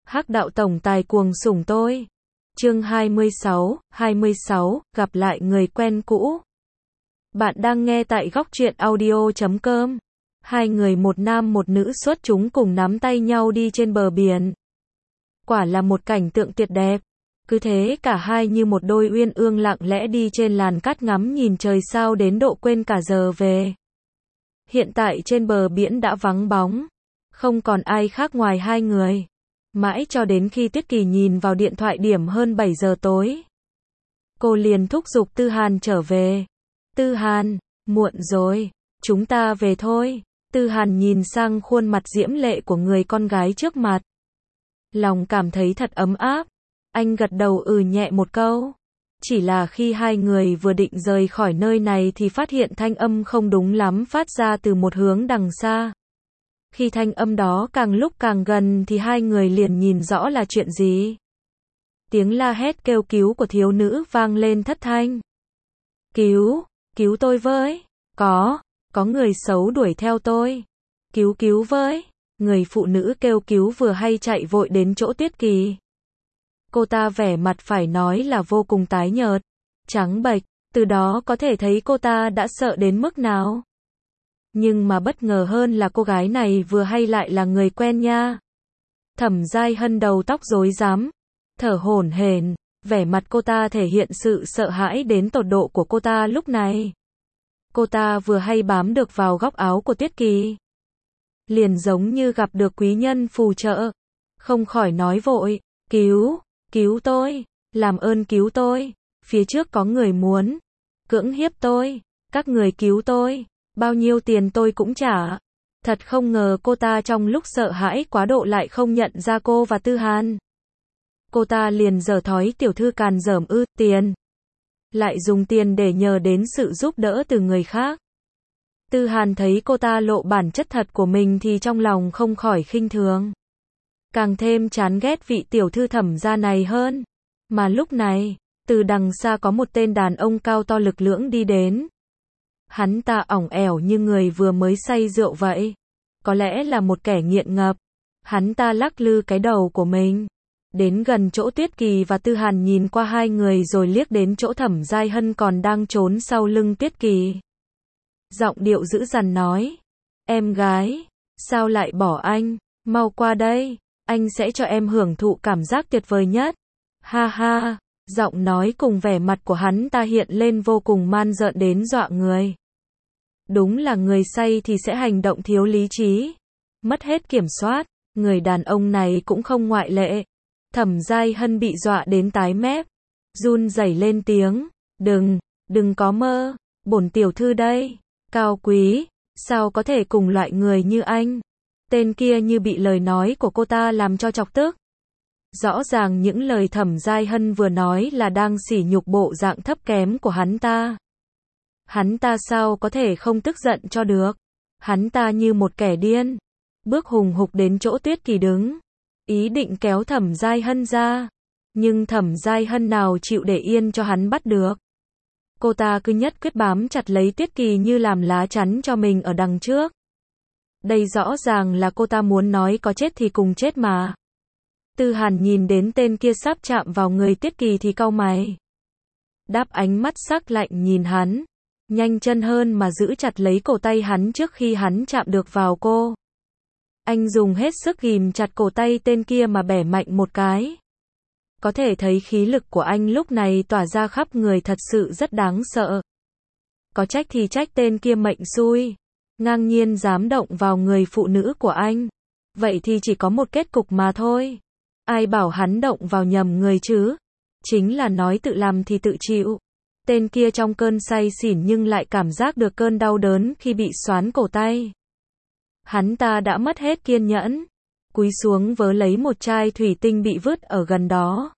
Hắc đạo tổng tài cuồng sủng tôi. Chương 26, gặp lại người quen cũ. Bạn đang nghe tại góc truyện audio.com. Hai người một nam một nữ xuất chúng cùng nắm tay nhau đi trên bờ biển. Quả là một cảnh tượng tuyệt đẹp. Cứ thế cả hai như một đôi uyên ương lặng lẽ đi trên làn cát ngắm nhìn trời sao đến độ quên cả giờ về. Hiện tại trên bờ biển đã vắng bóng. Không còn ai khác ngoài hai người. Mãi cho đến khi Tuyết Kỳ nhìn vào điện thoại điểm hơn 7 giờ tối. Cô liền thúc giục Tư Hàn trở về. Tư Hàn, muộn rồi, chúng ta về thôi. Tư Hàn nhìn sang khuôn mặt diễm lệ của người con gái trước mặt. Lòng cảm thấy thật ấm áp. Anh gật đầu nhẹ một câu. Chỉ là khi hai người vừa định rời khỏi nơi này thì phát hiện thanh âm không đúng lắm phát ra từ một hướng đằng xa. Khi thanh âm đó càng lúc càng gần thì hai người liền nhìn rõ là chuyện gì. Tiếng la hét kêu cứu của thiếu nữ vang lên thất thanh. Cứu tôi với. Có người xấu đuổi theo tôi. Cứu với. Người phụ nữ kêu cứu vừa hay chạy vội đến chỗ Tuyết Kỳ. Cô ta vẻ mặt phải nói là vô cùng tái nhợt, trắng bệch, từ đó có thể thấy cô ta đã sợ đến mức nào. Nhưng mà bất ngờ hơn là cô gái này vừa hay lại là người quen nha. Thẩm Giai Hân đầu tóc rối rắm, thở hổn hển, vẻ mặt cô ta thể hiện sự sợ hãi đến tột độ của cô ta lúc này. Cô ta vừa hay bám được vào góc áo của Tuyết Kỳ. Liền giống như gặp được quý nhân phù trợ, không khỏi nói vội, cứu tôi, làm ơn cứu tôi, phía trước có người muốn cưỡng hiếp tôi, các người cứu tôi, bao nhiêu tiền tôi cũng trả. Thật không ngờ cô ta trong lúc sợ hãi quá độ lại không nhận ra cô và Tư Hàn. Cô ta liền giở thói tiểu thư càn rởm tiền. Lại dùng tiền để nhờ đến sự giúp đỡ từ người khác. Tư Hàn thấy cô ta lộ bản chất thật của mình thì trong lòng không khỏi khinh thường. Càng thêm chán ghét vị tiểu thư Thẩm gia này hơn. Mà lúc này, từ đằng xa có một tên đàn ông cao to lực lưỡng đi đến. Hắn ta ỏng ẻo như người vừa mới say rượu vậy. Có lẽ là một kẻ nghiện ngập. Hắn ta lắc lư cái đầu của mình. Đến gần chỗ Tuyết Kỳ và Tư Hàn nhìn qua hai người rồi liếc đến chỗ Thẩm Giai Hân còn đang trốn sau lưng Tuyết Kỳ. Giọng điệu dữ dằn nói. Em gái, sao lại bỏ anh, mau qua đây, anh sẽ cho em hưởng thụ cảm giác tuyệt vời nhất. Ha ha, giọng nói cùng vẻ mặt của hắn ta hiện lên vô cùng man rợn đến dọa người. Đúng là người say thì sẽ hành động thiếu lý trí, mất hết kiểm soát, người đàn ông này cũng không ngoại lệ. Thẩm Giai Hân bị dọa đến tái mép, run rẩy lên tiếng, đừng có mơ, bổn tiểu thư đây, cao quý, sao có thể cùng loại người như anh. Tên kia như bị lời nói của cô ta làm cho chọc tức. Rõ ràng những lời Thẩm Giai Hân vừa nói là đang sỉ nhục bộ dạng thấp kém của hắn ta. Hắn ta sao có thể không tức giận cho được. Hắn ta như một kẻ điên, bước hùng hục đến chỗ Tuyết Kỳ đứng, ý định kéo Thẩm Giai Hân ra. Nhưng Thẩm Giai Hân nào chịu để yên cho hắn bắt được. Cô ta cứ nhất quyết bám chặt lấy Tuyết Kỳ như làm lá chắn cho mình ở đằng trước. Đây rõ ràng là cô ta muốn nói có chết thì cùng chết mà. Tư Hàn nhìn đến tên kia sắp chạm vào người Tuyết Kỳ thì cau mày. Đáp ánh mắt sắc lạnh nhìn hắn. Nhanh chân hơn mà giữ chặt lấy cổ tay hắn trước khi hắn chạm được vào cô. Anh dùng hết sức ghìm chặt cổ tay tên kia mà bẻ mạnh một cái. Có thể thấy khí lực của anh lúc này tỏa ra khắp người thật sự rất đáng sợ. Có trách thì trách tên kia mệnh xui. Ngang nhiên dám động vào người phụ nữ của anh. Vậy thì chỉ có một kết cục mà thôi. Ai bảo hắn động vào nhầm người chứ? Chính là nói tự làm thì tự chịu. Tên kia trong cơn say xỉn nhưng lại cảm giác được cơn đau đớn khi bị xoán cổ tay. Hắn ta đã mất hết kiên nhẫn. Cúi xuống vớ lấy một chai thủy tinh bị vứt ở gần đó.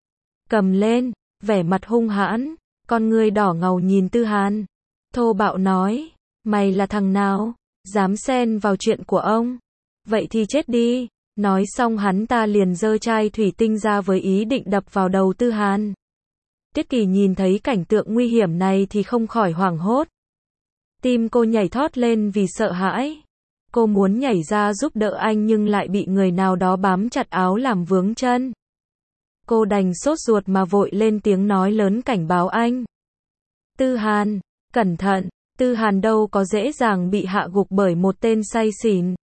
Cầm lên, vẻ mặt hung hãn, con ngươi đỏ ngầu nhìn Tư Hàn. Thô bạo nói, mày là thằng nào, dám xen vào chuyện của ông? Vậy thì chết đi. Nói xong hắn ta liền giơ chai thủy tinh ra với ý định đập vào đầu Tư Hàn. Tuyết Kỳ nhìn thấy cảnh tượng nguy hiểm này thì không khỏi hoảng hốt. Tim cô nhảy thót lên vì sợ hãi. Cô muốn nhảy ra giúp đỡ anh nhưng lại bị người nào đó bám chặt áo làm vướng chân. Cô đành sốt ruột mà vội lên tiếng nói lớn cảnh báo anh. Tư Hàn, cẩn thận, Tư Hàn đâu có dễ dàng bị hạ gục bởi một tên say xỉn.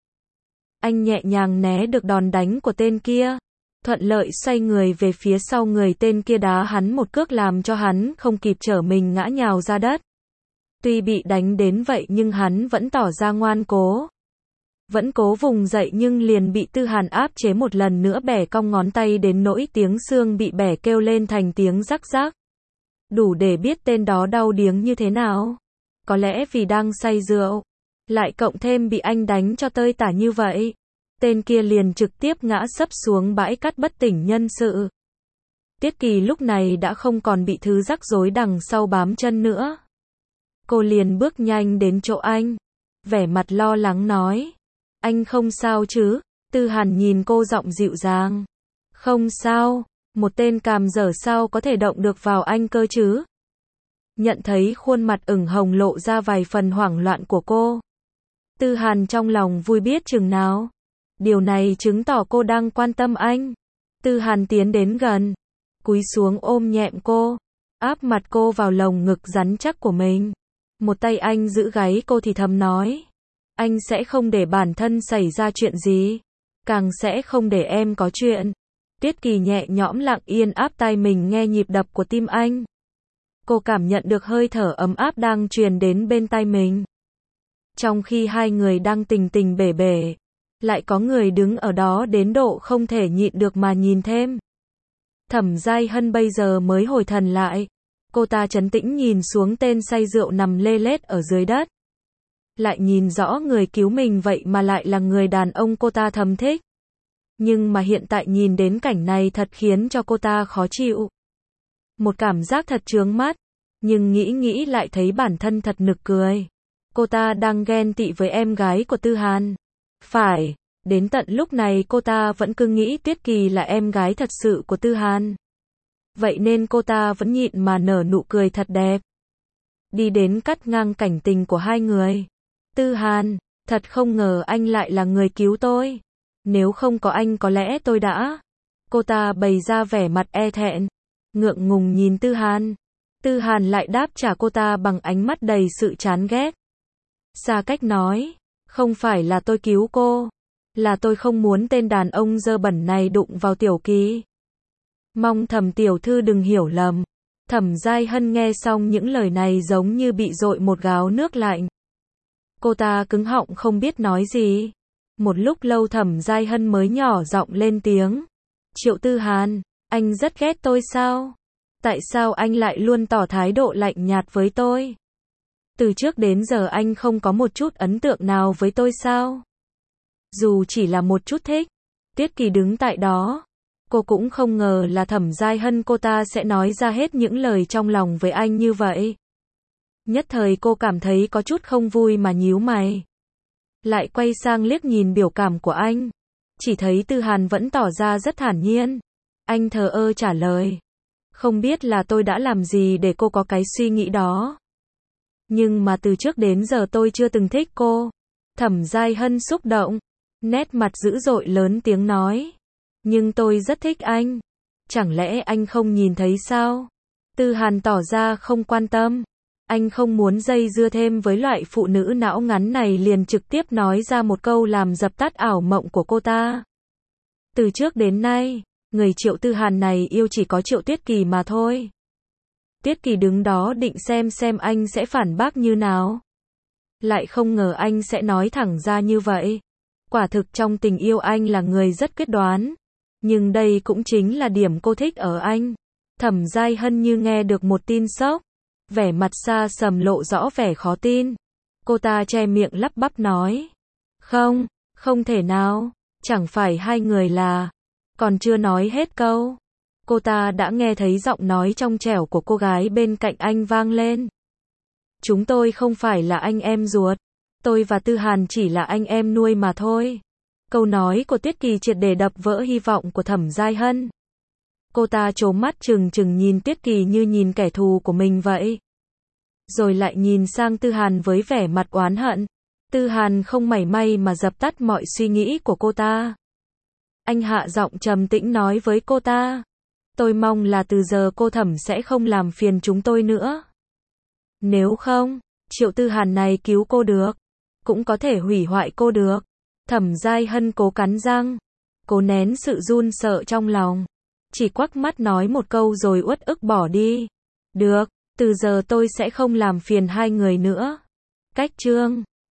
Anh nhẹ nhàng né được đòn đánh của tên kia, thuận lợi xoay người về phía sau người tên kia đá hắn một cước làm cho hắn không kịp trở mình ngã nhào ra đất. Tuy bị đánh đến vậy nhưng hắn vẫn tỏ ra ngoan cố. Vẫn cố vùng dậy nhưng liền bị Tư Hàn áp chế một lần nữa bẻ cong ngón tay đến nỗi tiếng xương bị bẻ kêu lên thành tiếng rắc rắc. Đủ để biết tên đó đau điếng như thế nào. Có lẽ vì đang say rượu, lại cộng thêm bị anh đánh cho tơi tả như vậy. Tên kia liền trực tiếp ngã sấp xuống bãi cát bất tỉnh nhân sự. Tiết Kỳ lúc này đã không còn bị thứ rắc rối đằng sau bám chân nữa. Cô liền bước nhanh đến chỗ anh, vẻ mặt lo lắng nói. Anh không sao chứ? Tư Hàn nhìn cô giọng dịu dàng. Không sao, một tên càm dở sao có thể động được vào anh cơ chứ? Nhận thấy khuôn mặt ửng hồng lộ ra vài phần hoảng loạn của cô. Tư Hàn trong lòng vui biết chừng nào. Điều này chứng tỏ cô đang quan tâm anh. Tư Hàn tiến đến gần, cúi xuống ôm nhẹm cô, áp mặt cô vào lồng ngực rắn chắc của mình. Một tay anh giữ gáy cô thì thầm nói. Anh sẽ không để bản thân xảy ra chuyện gì. Càng sẽ không để em có chuyện. Tiết Kỳ nhẹ nhõm lặng yên áp tai mình nghe nhịp đập của tim anh. Cô cảm nhận được hơi thở ấm áp đang truyền đến bên tai mình. Trong khi hai người đang tình tình bể bể, lại có người đứng ở đó đến độ không thể nhịn được mà nhìn thêm. Thẩm Giai Hân bây giờ mới hồi thần lại. Cô ta trấn tĩnh nhìn xuống tên say rượu nằm lê lết ở dưới đất. Lại nhìn rõ người cứu mình vậy mà lại là người đàn ông cô ta thầm thích. Nhưng mà hiện tại nhìn đến cảnh này thật khiến cho cô ta khó chịu. Một cảm giác thật chướng mắt, nhưng nghĩ nghĩ lại thấy bản thân thật nực cười. Cô ta đang ghen tị với em gái của Tư Hàn. Phải, đến tận lúc này cô ta vẫn cứ nghĩ Tiết Kỳ là em gái thật sự của Tư Hàn. Vậy nên cô ta vẫn nhịn mà nở nụ cười thật đẹp. Đi đến cắt ngang cảnh tình của hai người. Tư Hàn, thật không ngờ anh lại là người cứu tôi. Nếu không có anh có lẽ tôi đã. Cô ta bày ra vẻ mặt e thẹn, ngượng ngùng nhìn Tư Hàn. Tư Hàn lại đáp trả cô ta bằng ánh mắt đầy sự chán ghét. Xa cách nói, không phải là tôi cứu cô, là tôi không muốn tên đàn ông dơ bẩn này đụng vào Tiểu Kỳ. Mong Thẩm tiểu thư đừng hiểu lầm. Thẩm Giai Hân nghe xong những lời này giống như bị dội một gáo nước lạnh. Cô ta cứng họng không biết nói gì. Một lúc lâu Thẩm Giai Hân mới nhỏ giọng lên tiếng. Triệu Tư Hàn, anh rất ghét tôi sao? Tại sao anh lại luôn tỏ thái độ lạnh nhạt với tôi? Từ trước đến giờ anh không có một chút ấn tượng nào với tôi sao? Dù chỉ là một chút thích. Tiết Kỳ đứng tại đó. Cô cũng không ngờ là Thẩm Giai Hân cô ta sẽ nói ra hết những lời trong lòng với anh như vậy. Nhất thời cô cảm thấy có chút không vui mà nhíu mày. Lại quay sang liếc nhìn biểu cảm của anh. Chỉ thấy Tư Hàn vẫn tỏ ra rất thản nhiên. Anh thờ ơ trả lời. Không biết là tôi đã làm gì để cô có cái suy nghĩ đó. Nhưng mà từ trước đến giờ tôi chưa từng thích cô. Thẩm Giai Hân xúc động. Nét mặt dữ dội lớn tiếng nói. Nhưng tôi rất thích anh. Chẳng lẽ anh không nhìn thấy sao? Tư Hàn tỏ ra không quan tâm. Anh không muốn dây dưa thêm với loại phụ nữ não ngắn này liền trực tiếp nói ra một câu làm dập tắt ảo mộng của cô ta. Từ trước đến nay, người Triệu Tư Hàn này yêu chỉ có Triệu Tiết Kỳ mà thôi. Tiết Kỳ đứng đó định xem anh sẽ phản bác như nào. Lại không ngờ anh sẽ nói thẳng ra như vậy. Quả thực trong tình yêu anh là người rất quyết đoán. Nhưng đây cũng chính là điểm cô thích ở anh. Thẩm Giai Hân như nghe được một tin sốc. Vẻ mặt xa sầm lộ rõ vẻ khó tin. Cô ta che miệng lắp bắp nói. Không, không thể nào. Chẳng phải hai người là. Còn chưa nói hết câu. Cô ta đã nghe thấy giọng nói trong trẻo của cô gái bên cạnh anh vang lên. Chúng tôi không phải là anh em ruột. Tôi và Tư Hàn chỉ là anh em nuôi mà thôi. Câu nói của Tiết Kỳ triệt để đập vỡ hy vọng của Thẩm Giai Hân. Cô ta trố mắt trừng trừng nhìn Tiết Kỳ như nhìn kẻ thù của mình vậy. Rồi lại nhìn sang Tư Hàn với vẻ mặt oán hận. Tư Hàn không mảy may mà dập tắt mọi suy nghĩ của cô ta. Anh hạ giọng trầm tĩnh nói với cô ta. Tôi mong là từ giờ cô Thẩm sẽ không làm phiền chúng tôi nữa. Nếu không, Triệu Tư Hàn này cứu cô được, cũng có thể hủy hoại cô được. Thẩm Giai Hân cố cắn răng, cố nén sự run sợ trong lòng. Chỉ quắc mắt nói một câu rồi uất ức bỏ đi. Được, từ giờ tôi sẽ không làm phiền hai người nữa. Cách chương